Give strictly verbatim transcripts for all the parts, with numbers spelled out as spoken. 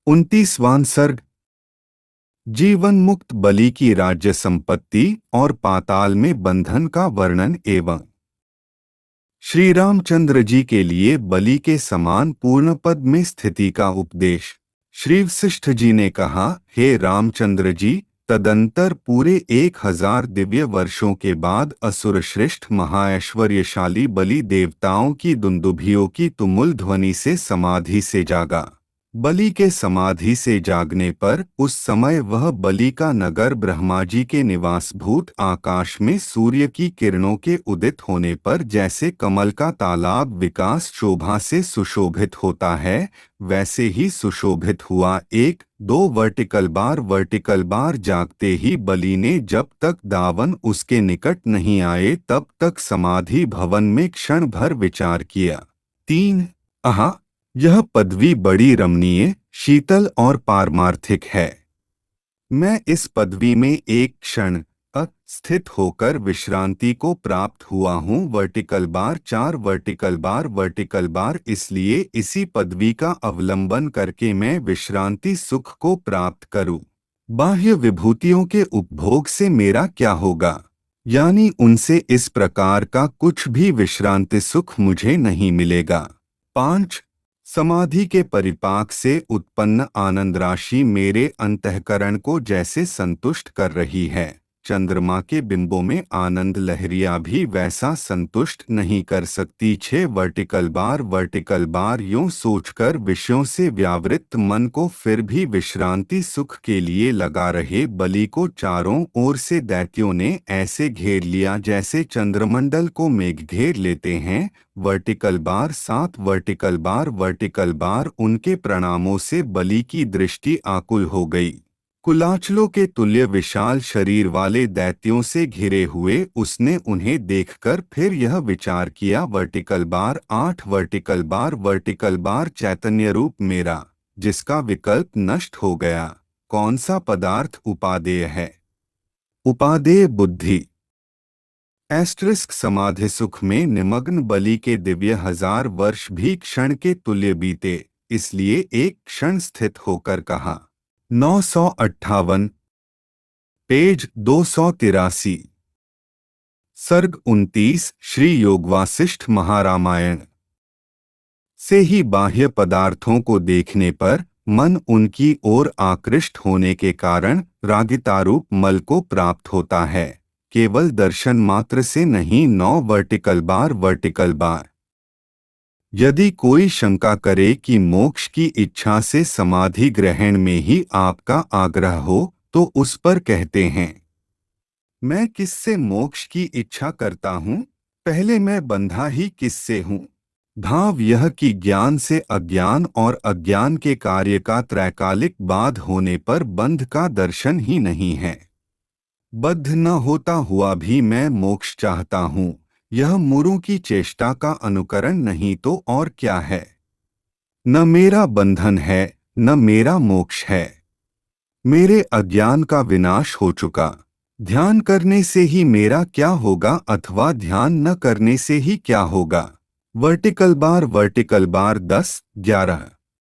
उनतीसवां सर्ग। जीवन मुक्त बलि की राज्य संपत्ति और पाताल में बंधन का वर्णन एवं श्री रामचंद्र जी के लिए बलि के समान पूर्ण पद में स्थिति का उपदेश। श्री वशिष्ठ जी ने कहा, हे रामचंद्र जी, तदंतर पूरे एक हजार दिव्य वर्षों के बाद असुर श्रेष्ठ महाऐश्वर्यशाली बलि देवताओं की दुंदुभियों की तुमुल ध्वनि से समाधि से जागा। बलि के समाधि से जागने पर उस समय वह बलि का नगर ब्रह्मा जी के निवासभूत आकाश में सूर्य की किरणों के उदित होने पर जैसे कमल का तालाब विकास शोभा से सुशोभित होता है, वैसे ही सुशोभित हुआ। एक दो वर्टिकल बार वर्टिकल बार जागते ही बलि ने जब तक दावन उसके निकट नहीं आए तब तक समाधि भवन में क्षण भर विचार किया। तीन आहा, यह पदवी बड़ी रमणीय, शीतल और पारमार्थिक है। मैं इस पदवी में एक क्षण स्थित होकर विश्रांति को प्राप्त हुआ हूँ। वर्टिकल बार चार वर्टिकल बार वर्टिकल बार इसलिए इसी पदवी का अवलंबन करके मैं विश्रांति सुख को प्राप्त करूँ। बाह्य विभूतियों के उपभोग से मेरा क्या होगा, यानी उनसे इस प्रकार का कुछ भी विश्रांति सुख मुझे नहीं मिलेगा। पांच समाधि के परिपाक से उत्पन्न आनंद राशि मेरे अंतःकरण को जैसे संतुष्ट कर रही है, चंद्रमा के बिंबों में आनंद लहरियां भी वैसा संतुष्ट नहीं कर सकती। छह वर्टिकल बार वर्टिकल बार यूं सोचकर विषयों से व्यावृत्त मन को फिर भी विश्रांति सुख के लिए लगा रहे बलि को चारों ओर से दैत्यों ने ऐसे घेर लिया जैसे चंद्रमंडल को मेघ घेर लेते हैं। वर्टिकल बार सात वर्टिकल बार वर्टिकल बार उनके प्रणामों से बलि की दृष्टि आकुल हो गई। कुलाचलों के तुल्य विशाल शरीर वाले दैत्यों से घिरे हुए उसने उन्हें देखकर फिर यह विचार किया। वर्टिकल बार आठ वर्टिकल बार वर्टिकल बार चैतन्य रूप मेरा, जिसका विकल्प नष्ट हो गया, कौन सा पदार्थ उपादेय है? उपादेय बुद्धि। एस्ट्रिस्क समाधि सुख में निमग्न बलि के दिव्य हजार वर्ष भी क्षण के तुल्य बीते, इसलिए एक क्षण स्थित होकर कहा। नौ सौ अट्ठावन पेज दो सौ तिरासी। सर्ग उनतीस श्री योगवासिष्ठ महारामायण। से ही बाह्य पदार्थों को देखने पर मन उनकी ओर आकृष्ट होने के कारण रागितारूप मल को प्राप्त होता है। केवल दर्शन मात्र से नहीं। नौ वर्टिकल बार वर्टिकल बार यदि कोई शंका करे कि मोक्ष की इच्छा से समाधि ग्रहण में ही आपका आग्रह हो, तो उस पर कहते हैं, मैं किससे मोक्ष की इच्छा करता हूँ? पहले मैं बंधा ही किससे हूँ? भाव यह कि ज्ञान से अज्ञान और अज्ञान के कार्य का त्रैकालिक बाध होने पर बंध का दर्शन ही नहीं है। बद्ध न होता हुआ भी मैं मोक्ष चाहता हूँ, यह मुरों की चेष्टा का अनुकरण नहीं तो और क्या है। न मेरा बंधन है, न मेरा मोक्ष है। मेरे अज्ञान का विनाश हो चुका। ध्यान करने से ही मेरा क्या होगा अथवा ध्यान न करने से ही क्या होगा। वर्टिकल बार वर्टिकल बार दस ग्यारह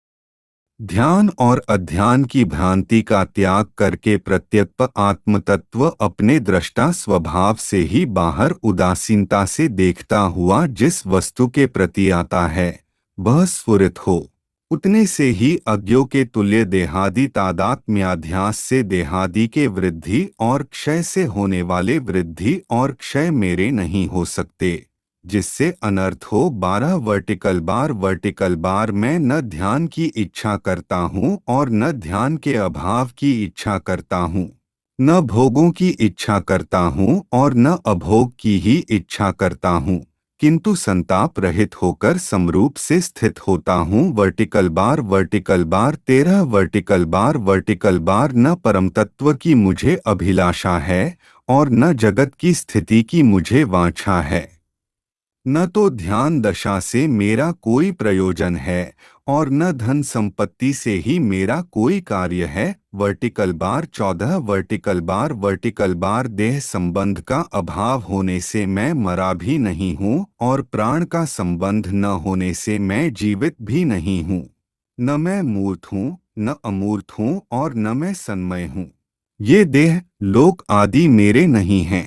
ध्यान और अध्यान की भ्रांति का त्याग करके प्रत्यक्ष आत्मतत्व अपने दृष्टा स्वभाव से ही बाहर उदासीनता से देखता हुआ जिस वस्तु के प्रति आता है, वह स्फुरित हो। उतने से ही अज्ञों के तुल्य देहादि तादात्म्याध्यास से देहादि के वृद्धि और क्षय से होने वाले वृद्धि और क्षय मेरे नहीं हो सकते, जिससे अनर्थ हो। बारह वर्टिकल बार वर्टिकल बार मैं न ध्यान की इच्छा करता हूँ और न ध्यान के अभाव की इच्छा करता हूँ, न भोगों की इच्छा करता हूँ और न अभोग की ही इच्छा करता हूँ, किंतु संताप रहित होकर समरूप से स्थित होता हूँ। वर्टिकल बार वर्टिकल बार तेरह वर्टिकल बार वर्टिकल बार न परम तत्व की मुझे अभिलाषा है और न जगत की स्थिति की मुझे वांछा है। न तो ध्यान दशा से मेरा कोई प्रयोजन है और न धन संपत्ति से ही मेरा कोई कार्य है। वर्टिकल बार चौदह वर्टिकल बार वर्टिकल बार देह संबंध का अभाव होने से मैं मरा भी नहीं हूँ और प्राण का संबंध न होने से मैं जीवित भी नहीं हूँ। न मैं मूर्त हूँ, न अमूर्त हूँ और न मैं सन्मय हूँ। ये देह लोक आदि मेरे नहीं हैं।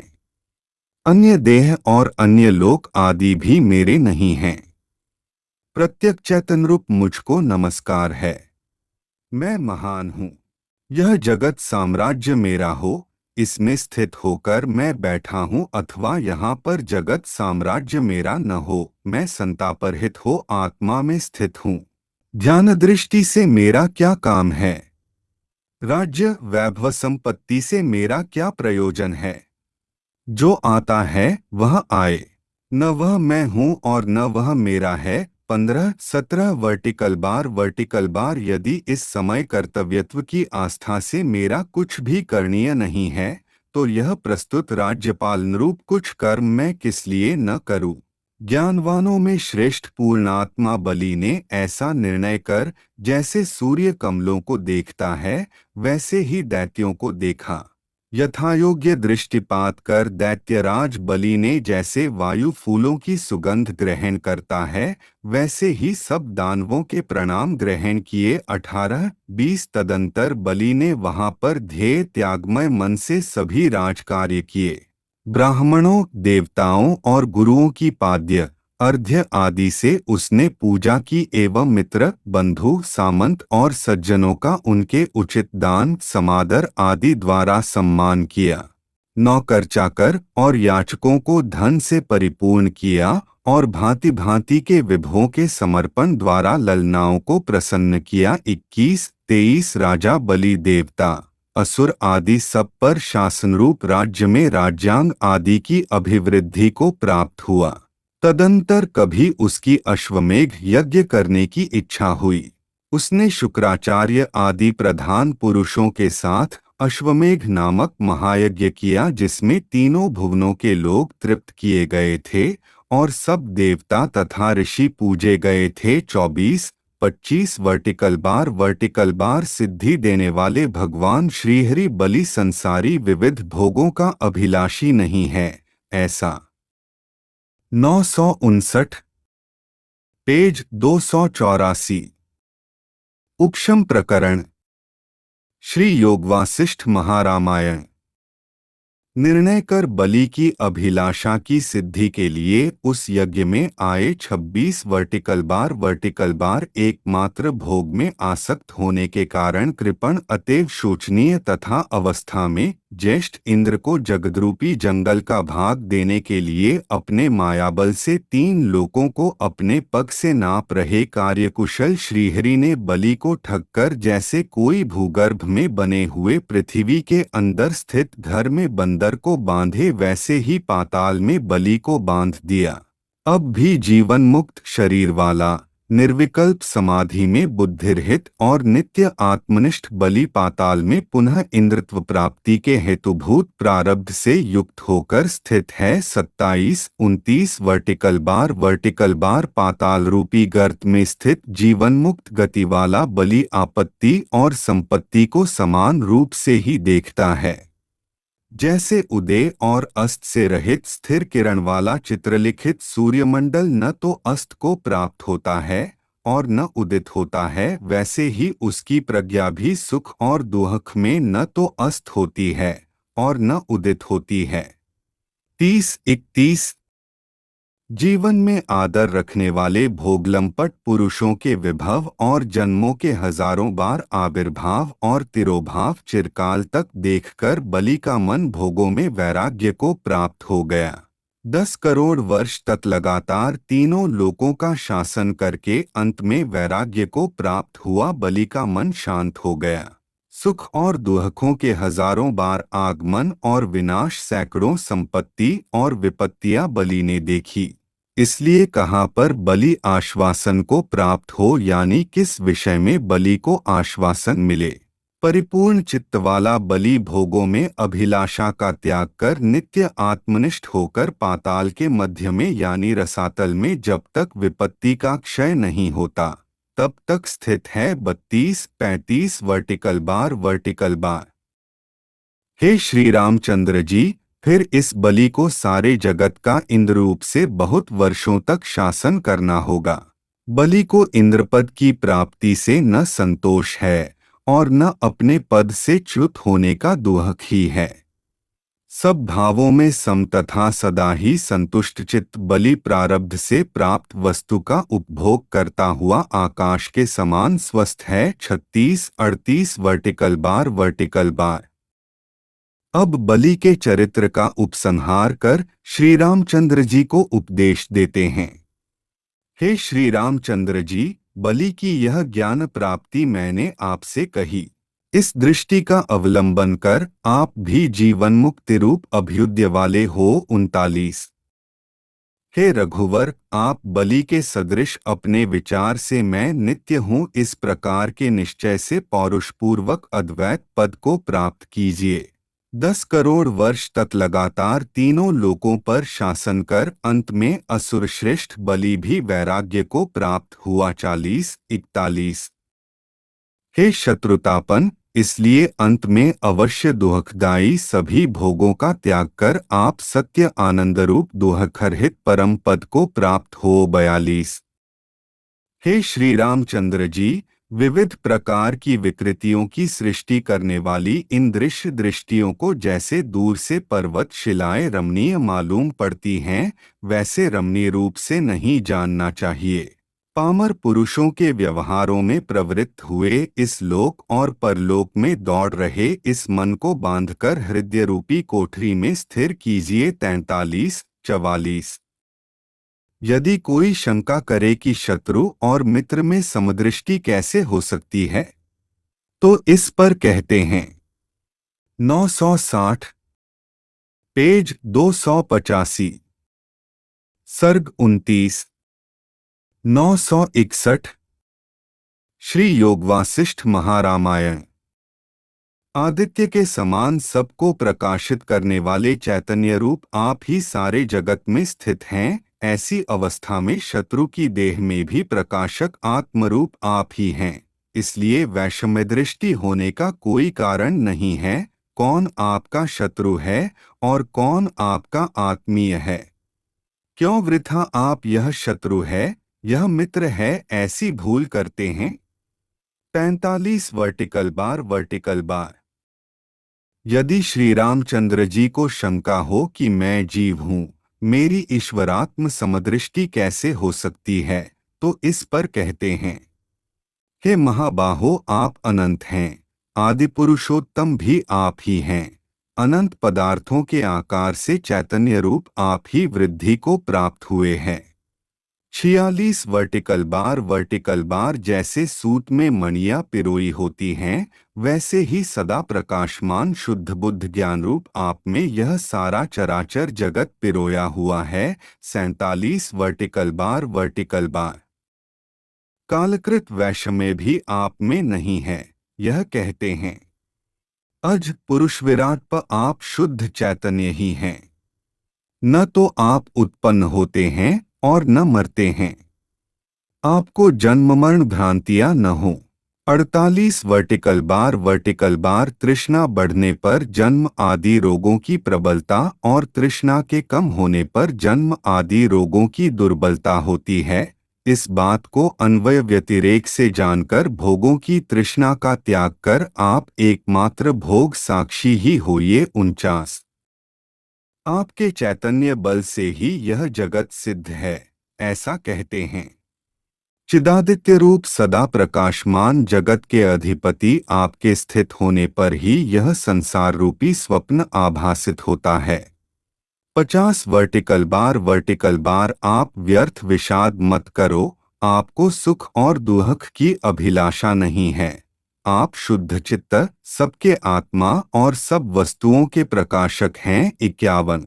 अन्य देह और अन्य लोक आदि भी मेरे नहीं हैं। प्रत्यक चैतन्य रूप मुझको नमस्कार है। मैं महान हूँ। यह जगत साम्राज्य मेरा हो, इसमें स्थित होकर मैं बैठा हूँ, अथवा यहाँ पर जगत साम्राज्य मेरा न हो, मैं संतापरहित हो आत्मा में स्थित हूँ। ध्यान दृष्टि से मेरा क्या काम है? राज्य वैभव संपत्ति से मेरा क्या प्रयोजन है? जो आता है वह आए, न वह मैं हूँ और न वह मेरा है। पंद्रह सत्रह वर्टिकल बार वर्टिकल बार यदि इस समय कर्तव्यत्व की आस्था से मेरा कुछ भी करणीय नहीं है, तो यह प्रस्तुत राज्यपाल रूप कुछ कर्म मैं किस लिए न करूं? ज्ञानवानों में श्रेष्ठ पूर्णात्मा बलि ने ऐसा निर्णय कर जैसे सूर्य कमलों को देखता है, वैसे ही दैत्यों को देखा। यथायोग्य दृष्टिपात कर दैत्यराज बलि ने जैसे वायु फूलों की सुगंध ग्रहण करता है, वैसे ही सब दानवों के प्रणाम ग्रहण किए। अठारह बीस तदंतर बलि ने वहां पर ध्येय त्यागमय मन से सभी राजकार्य किए। ब्राह्मणों, देवताओं और गुरुओं की पाद्य अर्घ्य आदि से उसने पूजा की एवं मित्र, बंधु, सामंत और सज्जनों का उनके उचित दान, समादर आदि द्वारा सम्मान किया। नौकर चाकर और याचकों को धन से परिपूर्ण किया और भांति भांति के विभवों के समर्पण द्वारा ललनाओं को प्रसन्न किया। इक्कीस तेईस राजा बलि देवता, असुर आदि सब पर शासनरूप राज्य में राज्यांग आदि की अभिवृद्धि को प्राप्त हुआ। तदंतर कभी उसकी अश्वमेघ यज्ञ करने की इच्छा हुई। उसने शुक्राचार्य आदि प्रधान पुरुषों के साथ अश्वमेघ नामक महायज्ञ किया, जिसमें तीनों भुवनों के लोग तृप्त किए गए थे और सब देवता तथा ऋषि पूजे गए थे। चौबीस पच्चीस वर्टिकल बार वर्टिकल बार सिद्धि देने वाले भगवान श्रीहरि बलि संसारी विविध भोगों का अभिलाषी नहीं है, ऐसा। नौ सौ उनसठ पेज दो सौ चौरासी। उपशम प्रकरण श्री योगवासिष्ठ महारामायण। निर्णय कर बलि की अभिलाषा की सिद्धि के लिए उस यज्ञ में आए छब्बीस वर्टिकल बार वर्टिकल बार एकमात्र भोग में आसक्त होने के कारण कृपण अतएव शोचनीय तथा अवस्था में ज्येष्ठ इंद्र को जगद्रूपी जंगल का भाग देने के लिए अपने मायाबल से तीन लोकों को अपने पग से नाप रहे कार्यकुशल श्रीहरि ने बलि को ठगकर जैसे कोई भूगर्भ में बने हुए पृथ्वी के अंदर स्थित घर में बंदर को बांधे, वैसे ही पाताल में बलि को बांध दिया। अब भी जीवन मुक्त शरीर वाला निर्विकल्प समाधि में बुद्धिरहित और नित्य आत्मनिष्ठ बलि पाताल में पुनः इंद्रत्व प्राप्ति के हेतुभूत प्रारब्ध से युक्त होकर स्थित है। सत्ताईस उनतीस वर्टिकल बार वर्टिकल बार पाताल रूपी गर्त में स्थित जीवन मुक्त गति वाला बलि आपत्ति और संपत्ति को समान रूप से ही देखता है। जैसे उदय और अस्त से रहित स्थिर किरण वाला चित्रलिखित सूर्यमंडल न तो अस्त को प्राप्त होता है और न उदित होता है, वैसे ही उसकी प्रज्ञा भी सुख और दुख में न तो अस्त होती है और न उदित होती है। तीस इकतीस जीवन में आदर रखने वाले भोगलंपट पुरुषों के विभव और जन्मों के हजारों बार आविर्भाव और तिरोभाव चिरकाल तक देखकर बलि का मन भोगों में वैराग्य को प्राप्त हो गया। दस करोड़ वर्ष तक लगातार तीनों लोकों का शासन करके अंत में वैराग्य को प्राप्त हुआ बलि का मन शांत हो गया। सुख और दुखों के हजारों बार आगमन और विनाश, सैकड़ों संपत्ति और विपत्तियां बलि ने देखी। इसलिए कहाँ पर बलि आश्वासन को प्राप्त हो, यानी किस विषय में बलि को आश्वासन मिले। परिपूर्ण चित्त वाला बलि भोगों में अभिलाषा का त्याग कर नित्य आत्मनिष्ठ होकर पाताल के मध्य में यानी रसातल में जब तक विपत्ति का क्षय नहीं होता तब तक स्थित है। बत्तीस पैंतीस वर्टिकल बार वर्टिकल बार हे श्री रामचंद्र जी, फिर इस बलि को सारे जगत का इंद्र रूप से बहुत वर्षों तक शासन करना होगा। बलि को इंद्रपद की प्राप्ति से न संतोष है और न अपने पद से च्युत होने का दुहक ही है। सब भावों में सम तथा सदा ही संतुष्ट चित्त बलि प्रारब्ध से प्राप्त वस्तु का उपभोग करता हुआ आकाश के समान स्वस्थ है। छत्तीस अड़तीस वर्टिकल बार वर्टिकल बार। अब बलि के चरित्र का उपसंहार कर श्री रामचंद्र जी को उपदेश देते हैं। हे श्री रामचंद्र जी, बलि की यह ज्ञान प्राप्ति मैंने आपसे कही। इस दृष्टि का अवलंबन कर आप भी जीवन मुक्ति रूप अभ्युदय वाले हो। उनतालीस। हे रघुवर, आप बलि के सदृश अपने विचार से मैं नित्य हूँ इस प्रकार के निश्चय से पौरुषपूर्वक अद्वैत पद को प्राप्त कीजिए। दस करोड़ वर्ष तक लगातार तीनों लोकों पर शासन कर अंत में असुर श्रेष्ठ बलि भी वैराग्य को प्राप्त हुआ। चालीस इकतालीस। हे शत्रुतापन, इसलिए अंत में अवश्य दुहखदायी सभी भोगों का त्याग कर आप सत्य आनंद रूप दुहखरहित परम पद को प्राप्त हो। बयालीस। हे श्री रामचंद्र जी, विविध प्रकार की विकृतियों की सृष्टि करने वाली इन दृश्य दृष्टियों को जैसे दूर से पर्वत शिलाएं रमणीय मालूम पड़ती हैं, वैसे रमणीय रूप से नहीं जानना चाहिए। पामर पुरुषों के व्यवहारों में प्रवृत्त हुए इस लोक और परलोक में दौड़ रहे इस मन को बांधकर हृदय रूपी कोठरी में स्थिर कीजिए। तैंतालीस चवालीस। यदि कोई शंका करे कि शत्रु और मित्र में समदृष्टि कैसे हो सकती है, तो इस पर कहते हैं नौ सौ साठ पेज दो सौ पचासी सर्ग उनतीस नौ सौ इकसठ श्री योग वासिष्ठ महारामायण। आदित्य के समान सबको प्रकाशित करने वाले चैतन्य रूप आप ही सारे जगत में स्थित हैं। ऐसी अवस्था में शत्रु की देह में भी प्रकाशक आत्मरूप आप ही हैं, इसलिए वैषम्य दृष्टि होने का कोई कारण नहीं है। कौन आपका शत्रु है और कौन आपका आत्मीय है? क्यों वृथा आप यह शत्रु है, यह मित्र है, ऐसी भूल करते हैं? पैंतालीस वर्टिकल बार वर्टिकल बार। यदि श्री रामचंद्र जी को शंका हो कि मैं जीव हूँ, मेरी ईश्वरात्म समदृष्टि कैसे हो सकती है, तो इस पर कहते हैं हे महाबाहो, आप अनंत हैं, आदि पुरुषोत्तम भी आप ही हैं। अनंत पदार्थों के आकार से चैतन्य रूप आप ही वृद्धि को प्राप्त हुए हैं। छियालीस वर्टिकल बार वर्टिकल बार। जैसे सूत में मणियां पिरोई होती हैं, वैसे ही सदा प्रकाशमान शुद्ध बुद्ध ज्ञान रूप आप में यह सारा चराचर जगत पिरोया हुआ है। सैंतालीस वर्टिकल बार वर्टिकल बार। कालकृत वैषम्य भी आप में नहीं है, यह कहते हैं अज पुरुष विराट प आप शुद्ध चैतन्य ही हैं। न तो आप उत्पन्न होते हैं और न मरते हैं, आपको जन्म मरण भ्रांतियां न हो। अड़तालीस वर्टिकल बार वर्टिकल बार। तृष्णा बढ़ने पर जन्म आदि रोगों की प्रबलता और तृष्णा के कम होने पर जन्म आदि रोगों की दुर्बलता होती है। इस बात को अन्वय व्यतिरेक से जानकर भोगों की तृष्णा का त्याग कर आप एकमात्र भोग साक्षी ही होइए। उनचास। आपके चैतन्य बल से ही यह जगत सिद्ध है, ऐसा कहते हैं। चिदादित्य रूप सदा प्रकाशमान जगत के अधिपति आपके स्थित होने पर ही यह संसार रूपी स्वप्न आभासित होता है। पचास वर्टिकल बार वर्टिकल बार। आप व्यर्थ विषाद मत करो, आपको सुख और दुख की अभिलाषा नहीं है। आप शुद्ध चित्त, सबके आत्मा और सब वस्तुओं के प्रकाशक हैं। इक्यावन।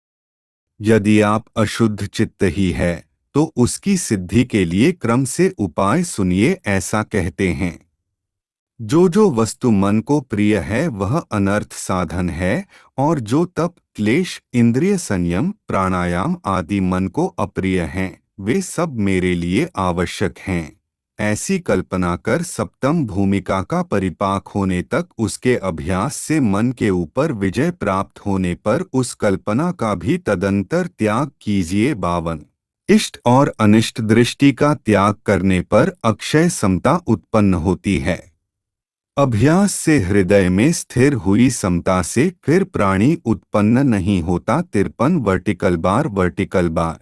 यदि आप अशुद्ध चित्त ही है तो उसकी सिद्धि के लिए क्रम से उपाय सुनिए। ऐसा कहते हैं जो जो वस्तु मन को प्रिय है वह अनर्थ साधन है, और जो तप, क्लेश, इंद्रिय संयम, प्राणायाम आदि मन को अप्रिय हैं, वे सब मेरे लिए आवश्यक हैं। ऐसी कल्पना कर सप्तम भूमिका का परिपाक होने तक उसके अभ्यास से मन के ऊपर विजय प्राप्त होने पर उस कल्पना का भी तदंतर त्याग कीजिए। बावन। इष्ट और अनिष्ट दृष्टि का त्याग करने पर अक्षय समता उत्पन्न होती है। अभ्यास से हृदय में स्थिर हुई समता से फिर प्राणी उत्पन्न नहीं होता। तिरपन वर्टिकल बार वर्टिकल बार।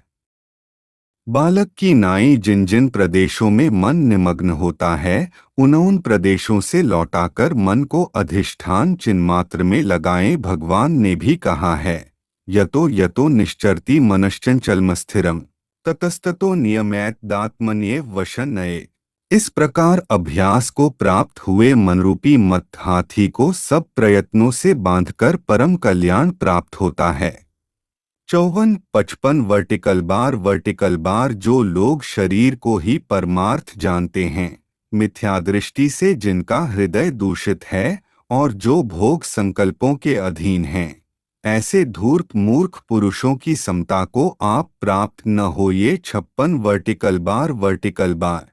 बालक की नाई जिन जिन प्रदेशों में मन निमग्न होता है, उन उन प्रदेशों से लौटाकर मन को अधिष्ठान चिन्मात्र में लगाएं। भगवान ने भी कहा है, यतो यतो निश्चरति मनश्चंचलमस्थिरम ततस्ततो नियमैत दात्मन्येव वशन्नये। इस प्रकार अभ्यास को प्राप्त हुए मनरूपी मत हाथी को सब प्रयत्नों से बांधकर परम कल्याण प्राप्त होता है। चौवन पचपन वर्टिकल बार वर्टिकल बार। जो लोग शरीर को ही परमार्थ जानते हैं, मिथ्या दृष्टि से जिनका हृदय दूषित है और जो भोग संकल्पों के अधीन हैं, ऐसे धूर्त मूर्ख पुरुषों की समता को आप प्राप्त न होइए। छप्पन वर्टिकल बार वर्टिकल बार।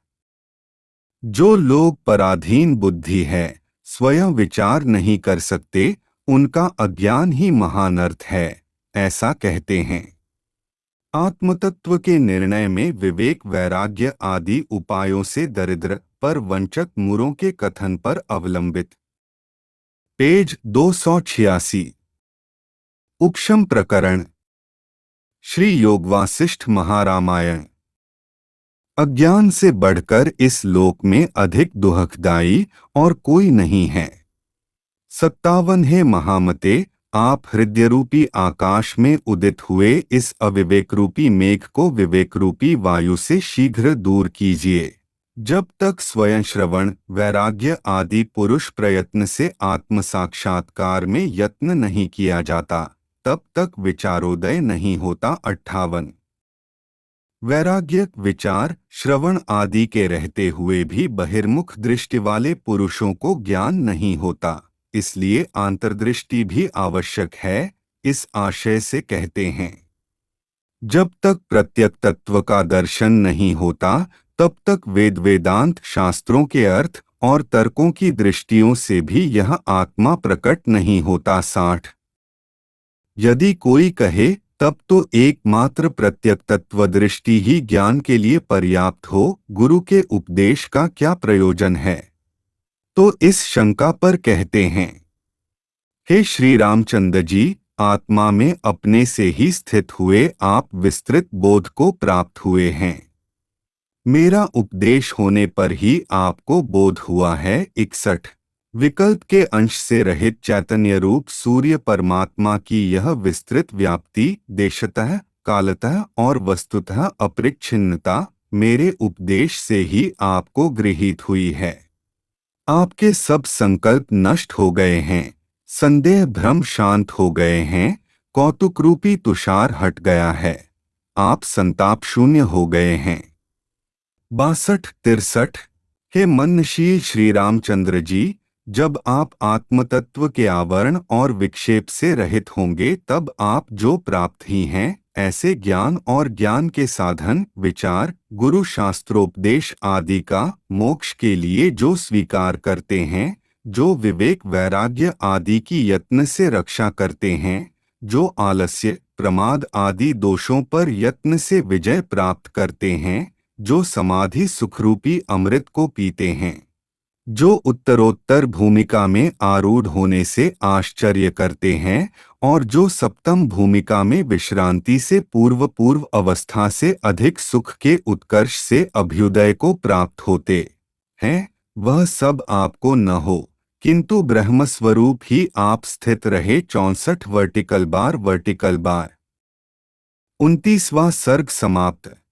जो लोग पराधीन बुद्धि है, स्वयं विचार नहीं कर सकते, उनका अज्ञान ही महानर्थ है, ऐसा कहते हैं। आत्मतत्व के निर्णय में विवेक वैराग्य आदि उपायों से दरिद्र पर वंचक मूरों के कथन पर अवलंबित। पेज दो सौ छियासी। उपशम प्रकरण। श्री योग वासिष्ठ महारामायण। अज्ञान से बढ़कर इस लोक में अधिक दुखदायी और कोई नहीं है। सत्तावन है महामते, आप हृदय रूपी आकाश में उदित हुए इस अविवेक रूपी मेघ को विवेक रूपी वायु से शीघ्र दूर कीजिए। जब तक स्वयं श्रवण वैराग्य आदि पुरुष प्रयत्न से आत्म साक्षात्कार में यत्न नहीं किया जाता, तब तक विचारोदय नहीं होता। अट्ठावन। वैराग्य विचार श्रवण आदि के रहते हुए भी बहिर्मुख दृष्टि वाले पुरुषों को ज्ञान नहीं होता, इसलिए आंतर्दृष्टि भी आवश्यक है। इस आशय से कहते हैं, जब तक प्रत्यक तत्व का दर्शन नहीं होता, तब तक वेद वेदांत शास्त्रों के अर्थ और तर्कों की दृष्टियों से भी यह आत्मा प्रकट नहीं होता। साठ। यदि कोई कहे तब तो एकमात्र प्रत्यक तत्व दृष्टि ही ज्ञान के लिए पर्याप्त हो, गुरु के उपदेश का क्या प्रयोजन है? तो इस शंका पर कहते हैं, हे श्री रामचंद्र जी, आत्मा में अपने से ही स्थित हुए आप विस्तृत बोध को प्राप्त हुए हैं। मेरा उपदेश होने पर ही आपको बोध हुआ है। इकसठ। विकल्प के अंश से रहित चैतन्य रूप सूर्य परमात्मा की यह विस्तृत व्याप्ति देशतः कालतः और वस्तुतः अपरिच्छिन्नता मेरे उपदेश से ही आपको गृहीत हुई है। आपके सब संकल्प नष्ट हो गए हैं, संदेह भ्रम शांत हो गए हैं, कौतुक रूपी तुषार हट गया है, आप संताप शून्य हो गए हैं। बासठ तिरसठ। हे मननशील श्री रामचंद्र जी, जब आप आत्मतत्व के आवरण और विक्षेप से रहित होंगे, तब आप जो प्राप्त ही हैं, ऐसे ज्ञान और ज्ञान के साधन विचार गुरु शास्त्रोपदेश आदि का मोक्ष के लिए जो स्वीकार करते हैं, जो विवेक वैराग्य आदि की यत्न से रक्षा करते हैं, जो आलस्य प्रमाद आदि दोषों पर यत्न से विजय प्राप्त करते हैं, जो समाधि सुखरूपी अमृत को पीते हैं, जो उत्तरोत्तर भूमिका में आरूढ़ होने से आश्चर्य करते हैं और जो सप्तम भूमिका में विश्रांति से पूर्व पूर्व अवस्था से अधिक सुख के उत्कर्ष से अभ्युदय को प्राप्त होते हैं, वह सब आपको न हो, किंतु ब्रह्मस्वरूप ही आप स्थित रहे। चौंसठ वर्टिकल बार वर्टिकल बार। उनतीसवां सर्ग समाप्त।